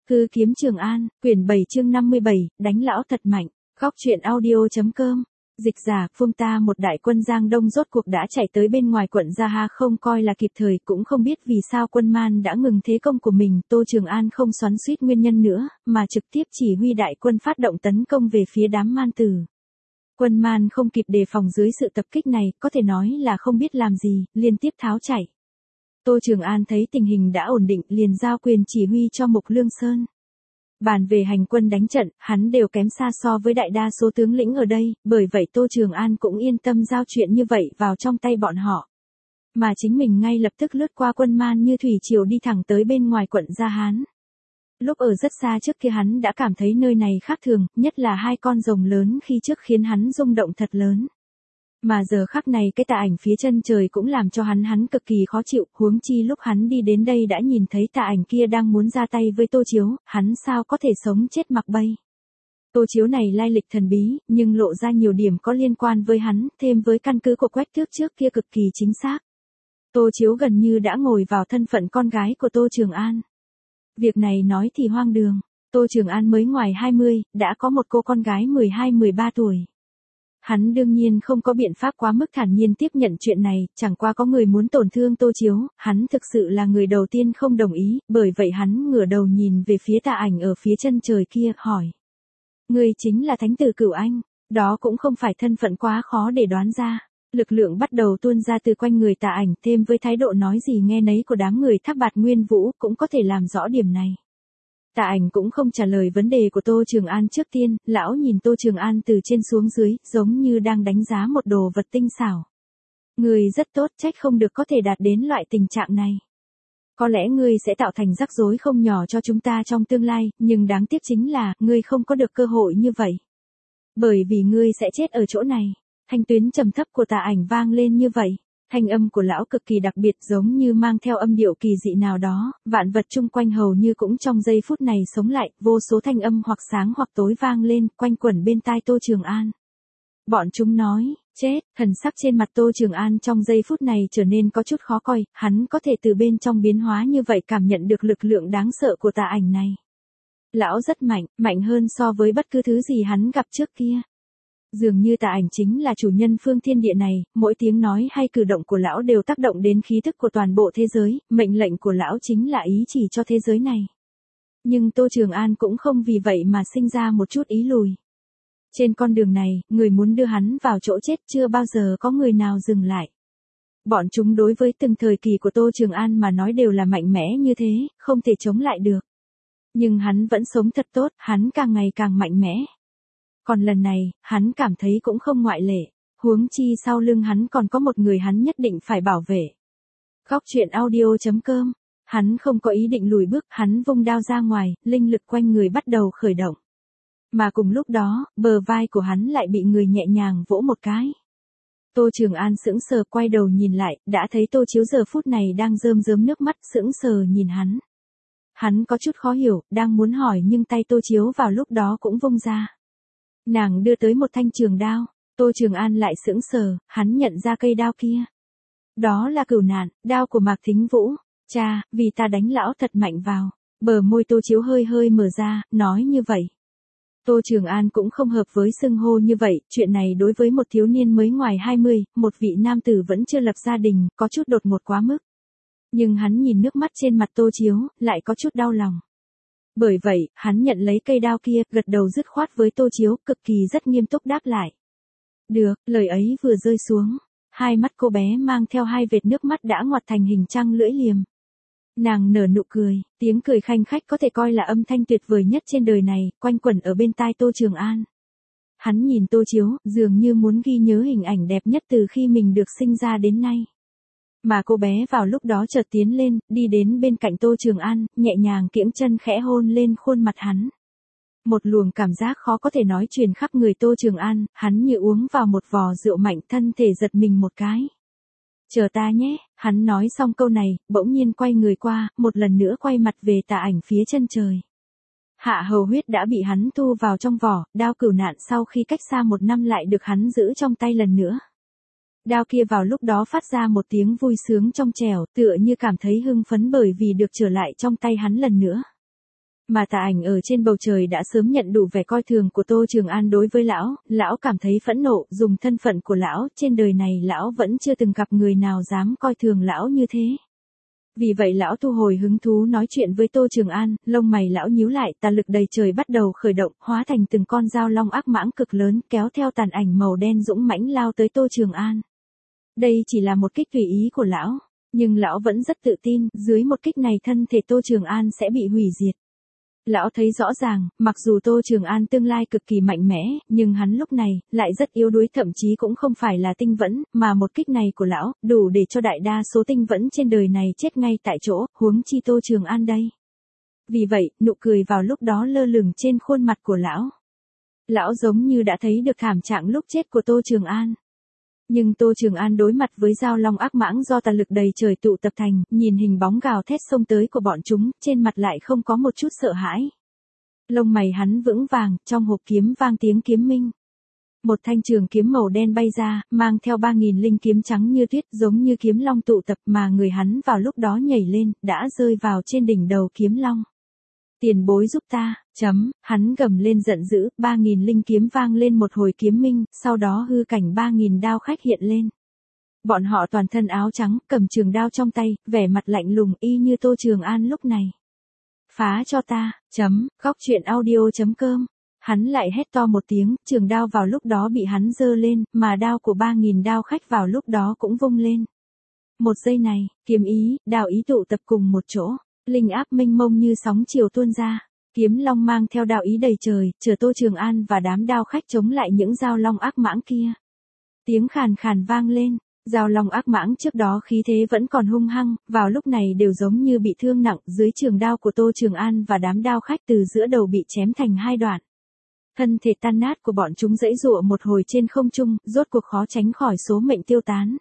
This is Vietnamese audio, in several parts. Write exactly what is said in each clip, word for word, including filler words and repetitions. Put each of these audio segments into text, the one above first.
Hư kiếm Trường An, quyển bảy chương năm mươi bảy, đánh lão thật mạnh, góc truyện audio.com. Dịch giả, Phương ta một đại quân Giang Đông rốt cuộc đã chạy tới bên ngoài quận Gia Ha không coi là kịp thời, cũng không biết vì sao quân Man đã ngừng thế công của mình. Tô Trường An không xoắn xuýt nguyên nhân nữa, mà trực tiếp chỉ huy đại quân phát động tấn công về phía đám Man tử. Quân Man không kịp đề phòng dưới sự tập kích này, có thể nói là không biết làm gì, liên tiếp tháo chạy. Tô Trường An thấy tình hình đã ổn định, liền giao quyền chỉ huy cho Mục Lương Sơn. Bàn về hành quân đánh trận, hắn đều kém xa so với đại đa số tướng lĩnh ở đây, bởi vậy Tô Trường An cũng yên tâm giao chuyện như vậy vào trong tay bọn họ. Mà chính mình ngay lập tức lướt qua quân Man như thủy triều đi thẳng tới bên ngoài quận Gia Hán. Lúc ở rất xa trước kia hắn đã cảm thấy nơi này khác thường, nhất là hai con rồng lớn khi trước khiến hắn rung động thật lớn. Mà giờ khắc này cái tà ảnh phía chân trời cũng làm cho hắn hắn cực kỳ khó chịu, huống chi lúc hắn đi đến đây đã nhìn thấy tà ảnh kia đang muốn ra tay với Tô Chiếu, hắn sao có thể sống chết mặc bay. Tô Chiếu này lai lịch thần bí, nhưng lộ ra nhiều điểm có liên quan với hắn, thêm với căn cứ của Quách Thước trước kia cực kỳ chính xác. Tô Chiếu gần như đã ngồi vào thân phận con gái của Tô Trường An. Việc này nói thì hoang đường, Tô Trường An mới ngoài hai mươi, đã có một cô con gái mười hai mười ba tuổi. Hắn đương nhiên không có biện pháp quá mức thản nhiên tiếp nhận chuyện này, chẳng qua có người muốn tổn thương Tô Chiếu, hắn thực sự là người đầu tiên không đồng ý, bởi vậy hắn ngửa đầu nhìn về phía tà ảnh ở phía chân trời kia, hỏi. Ngươi chính là Thánh tử Cửu Anh, đó cũng không phải thân phận quá khó để đoán ra. Lực lượng bắt đầu tuôn ra từ quanh người tà ảnh, thêm với thái độ nói gì nghe nấy của đám người Thác Bạt Nguyên Vũ cũng có thể làm rõ điểm này. Tà ảnh cũng không trả lời vấn đề của Tô Trường An trước tiên, lão nhìn Tô Trường An từ trên xuống dưới, giống như đang đánh giá một đồ vật tinh xảo. Ngươi rất tốt, trách không được có thể đạt đến loại tình trạng này. Có lẽ ngươi sẽ tạo thành rắc rối không nhỏ cho chúng ta trong tương lai, nhưng đáng tiếc chính là, ngươi không có được cơ hội như vậy. Bởi vì ngươi sẽ chết ở chỗ này. Thanh tuyến trầm thấp của tà ảnh vang lên như vậy. Thanh âm của lão cực kỳ đặc biệt, giống như mang theo âm điệu kỳ dị nào đó, vạn vật chung quanh hầu như cũng trong giây phút này sống lại, vô số thanh âm hoặc sáng hoặc tối vang lên, quanh quẩn bên tai Tô Trường An. Bọn chúng nói, chết, thần sắc trên mặt Tô Trường An trong giây phút này trở nên có chút khó coi, hắn có thể từ bên trong biến hóa như vậy cảm nhận được lực lượng đáng sợ của tà ảnh này. Lão rất mạnh, mạnh hơn so với bất cứ thứ gì hắn gặp trước kia. Dường như tà ảnh chính là chủ nhân phương thiên địa này, mỗi tiếng nói hay cử động của lão đều tác động đến khí thức của toàn bộ thế giới, mệnh lệnh của lão chính là ý chỉ cho thế giới này. Nhưng Tô Trường An cũng không vì vậy mà sinh ra một chút ý lùi. Trên con đường này, người muốn đưa hắn vào chỗ chết chưa bao giờ có người nào dừng lại. Bọn chúng đối với từng thời kỳ của Tô Trường An mà nói đều là mạnh mẽ như thế, không thể chống lại được. Nhưng hắn vẫn sống thật tốt, hắn càng ngày càng mạnh mẽ. Còn lần này, hắn cảm thấy cũng không ngoại lệ, huống chi sau lưng hắn còn có một người hắn nhất định phải bảo vệ. Góc truyện audio.com, hắn không có ý định lùi bước, hắn vung đao ra ngoài, linh lực quanh người bắt đầu khởi động. Mà cùng lúc đó, bờ vai của hắn lại bị người nhẹ nhàng vỗ một cái. Tô Trường An sững sờ quay đầu nhìn lại, đã thấy Tô Chiếu giờ phút này đang rơm rớm nước mắt sững sờ nhìn hắn. Hắn có chút khó hiểu, đang muốn hỏi nhưng tay Tô Chiếu vào lúc đó cũng vung ra. Nàng đưa tới một thanh trường đao, Tô Trường An lại sững sờ, hắn nhận ra cây đao kia. Đó là Cửu Nạn, đao của Mạc Thính Vũ. Cha, vì ta đánh lão thật mạnh vào. Bờ môi Tô Chiếu hơi hơi mở ra, nói như vậy. Tô Trường An cũng không hợp với xưng hô như vậy, chuyện này đối với một thiếu niên mới ngoài hai mươi, một vị nam tử vẫn chưa lập gia đình, có chút đột ngột quá mức. Nhưng hắn nhìn nước mắt trên mặt Tô Chiếu, lại có chút đau lòng. Bởi vậy, hắn nhận lấy cây đao kia, gật đầu dứt khoát với Tô Chiếu, cực kỳ rất nghiêm túc đáp lại. Được, lời ấy vừa rơi xuống, hai mắt cô bé mang theo hai vệt nước mắt đã ngoặt thành hình trăng lưỡi liềm. Nàng nở nụ cười, tiếng cười khanh khách có thể coi là âm thanh tuyệt vời nhất trên đời này, quanh quẩn ở bên tai Tô Trường An. Hắn nhìn Tô Chiếu, dường như muốn ghi nhớ hình ảnh đẹp nhất từ khi mình được sinh ra đến nay. Mà cô bé vào lúc đó chợt tiến lên, đi đến bên cạnh Tô Trường An, nhẹ nhàng kiễng chân khẽ hôn lên khuôn mặt hắn. Một luồng cảm giác khó có thể nói truyền khắp người Tô Trường An, hắn như uống vào một vò rượu mạnh, thân thể giật mình một cái. Chờ ta nhé, hắn nói xong câu này, bỗng nhiên quay người qua, một lần nữa quay mặt về tà ảnh phía chân trời. Hạ hầu huyết đã bị hắn thu vào trong vỏ, đao Cửu Nạn sau khi cách xa một năm lại được hắn giữ trong tay lần nữa. Đao kia vào lúc đó phát ra một tiếng vui sướng trong trẻo, tựa như cảm thấy hưng phấn bởi vì được trở lại trong tay hắn lần nữa. Mà Tà Ảnh ở trên bầu trời đã sớm nhận đủ vẻ coi thường của Tô Trường An đối với lão, lão cảm thấy phẫn nộ, dùng thân phận của lão, trên đời này lão vẫn chưa từng gặp người nào dám coi thường lão như thế. Vì vậy lão thu hồi hứng thú nói chuyện với Tô Trường An, lông mày lão nhíu lại, tà lực đầy trời bắt đầu khởi động, hóa thành từng con dao long ác mãng cực lớn, kéo theo tàn ảnh màu đen dũng mãnh lao tới Tô Trường An. Đây chỉ là một kích tùy ý của lão, nhưng lão vẫn rất tự tin, dưới một kích này thân thể Tô Trường An sẽ bị hủy diệt. Lão thấy rõ ràng, mặc dù Tô Trường An tương lai cực kỳ mạnh mẽ, nhưng hắn lúc này, lại rất yếu đuối, thậm chí cũng không phải là tinh vẫn, mà một kích này của lão, đủ để cho đại đa số tinh vẫn trên đời này chết ngay tại chỗ, huống chi Tô Trường An đây. Vì vậy, nụ cười vào lúc đó lơ lửng trên khuôn mặt của lão. Lão giống như đã thấy được thảm trạng lúc chết của Tô Trường An. Nhưng Tô Trường An đối mặt với dao long ác mãng do tà lực đầy trời tụ tập thành, nhìn hình bóng gào thét xông tới của bọn chúng, trên mặt lại không có một chút sợ hãi. Lông mày hắn vững vàng, trong hộp kiếm vang tiếng kiếm minh. Một thanh trường kiếm màu đen bay ra, mang theo ba nghìn linh kiếm trắng như tuyết, giống như kiếm long tụ tập, mà người hắn vào lúc đó nhảy lên, đã rơi vào trên đỉnh đầu kiếm long. Tiền bối giúp ta, chấm, hắn gầm lên giận dữ, ba nghìn linh kiếm vang lên một hồi kiếm minh, sau đó hư cảnh ba nghìn đao khách hiện lên. Bọn họ toàn thân áo trắng, cầm trường đao trong tay, vẻ mặt lạnh lùng y như Tô Trường An lúc này. Phá cho ta, chấm, góc truyện audio chấm com. Hắn lại hét to một tiếng, trường đao vào lúc đó bị hắn giơ lên, mà đao của ba nghìn đao khách vào lúc đó cũng vung lên. Một giây này, kiếm ý, đao ý tụ tập cùng một chỗ. Linh áp mênh mông như sóng chiều tuôn ra, kiếm long mang theo đạo ý đầy trời, chờ Tô Trường An và đám đao khách chống lại những dao long ác mãng kia. Tiếng khàn khàn vang lên, dao long ác mãng trước đó khí thế vẫn còn hung hăng, vào lúc này đều giống như bị thương nặng, dưới trường đao của Tô Trường An và đám đao khách từ giữa đầu bị chém thành hai đoạn. Thân thể tan nát của bọn chúng giãy giụa một hồi trên không trung, rốt cuộc khó tránh khỏi số mệnh tiêu tán.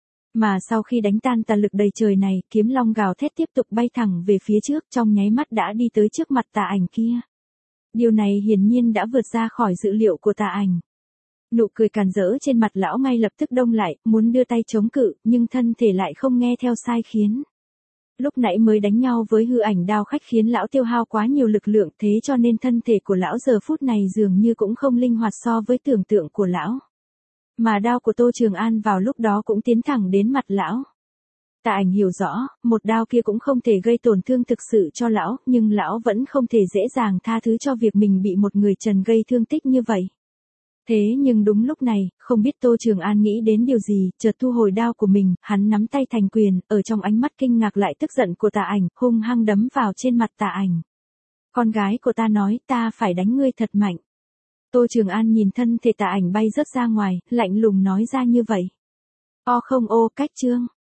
Mà sau khi đánh tan tà lực đầy trời này, kiếm long gào thét tiếp tục bay thẳng về phía trước, trong nháy mắt đã đi tới trước mặt Tà Ảnh kia. Điều này hiển nhiên đã vượt ra khỏi dự liệu của Tà Ảnh. Nụ cười càn rỡ trên mặt lão ngay lập tức đông lại, muốn đưa tay chống cự, nhưng thân thể lại không nghe theo sai khiến. Lúc nãy mới đánh nhau với hư ảnh đao khách khiến lão tiêu hao quá nhiều lực lượng, thế cho nên thân thể của lão giờ phút này dường như cũng không linh hoạt so với tưởng tượng của lão. Mà đao của Tô Trường An vào lúc đó cũng tiến thẳng đến mặt lão. Tà Ảnh hiểu rõ, một đao kia cũng không thể gây tổn thương thực sự cho lão, nhưng lão vẫn không thể dễ dàng tha thứ cho việc mình bị một người trần gây thương tích như vậy. Thế nhưng đúng lúc này, không biết Tô Trường An nghĩ đến điều gì, chợt thu hồi đao của mình, hắn nắm tay thành quyền, ở trong ánh mắt kinh ngạc lại tức giận của Tà Ảnh, hung hăng đấm vào trên mặt Tà Ảnh. Con gái của ta nói ta phải đánh ngươi thật mạnh. Tô Trường An nhìn thân thể Tà Ảnh bay rớt ra ngoài, lạnh lùng nói ra như vậy. O không ô cách chương.